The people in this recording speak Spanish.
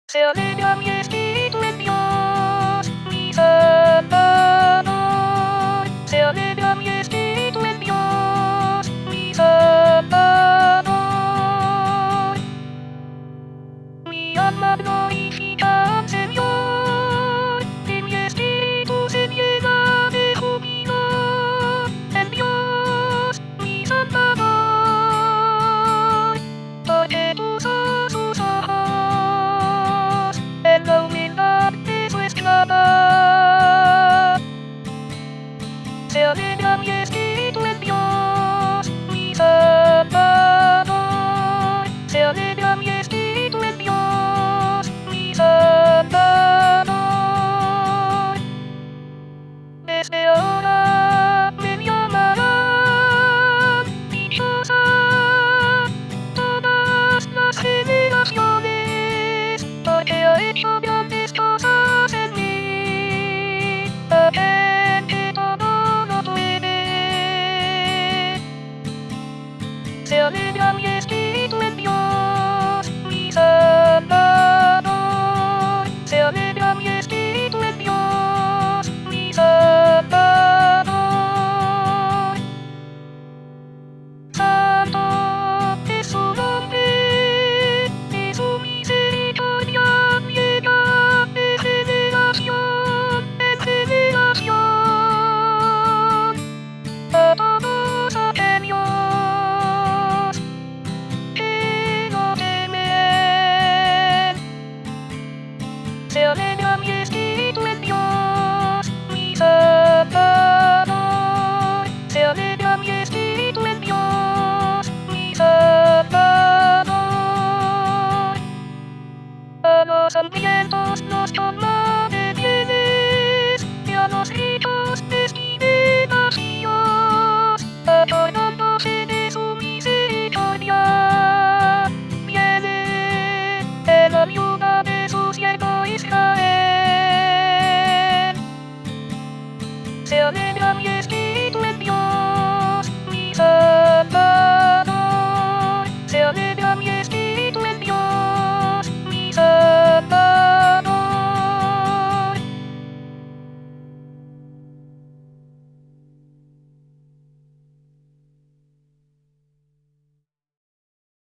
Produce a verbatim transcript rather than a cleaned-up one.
Se alegra mi espíritu en Dios, mi Salvador. Se alegra mi espíritu en Dios, mi Salvador. Mi alma glorifica al Señor, y mi espíritu se llena de júbilo en Dios, mi Salvador. Porque tú sos sus ojos en la humildad de su esclava. Se alegra mi espíritu en Dios, mi Salvador. Se alegra mi espíritu en Dios, mi Salvador. Desde ahora me llamarán dichosa todas las generaciones, porque ha hecho grandes cosas en mí. Aquel que todo lo puede. Se alegra mi espíritu en Dios, mi Salvador. Se alegra mi espíritu en Dios, mi Salvador. Santo es su nombre, y su misericordia llega de generación en generación a todos aquellos que lo temen. Se alegra mi espíritu en Dios, mi Salvador. Se alegra mi espíritu en Dios, mi Salvador. A los hambrientos los colma de bienes, y a los ricos despide vacíos, acordándose de su misericordia. Viene en la ayuda de su siervo Israel. Se alegra mi espíritu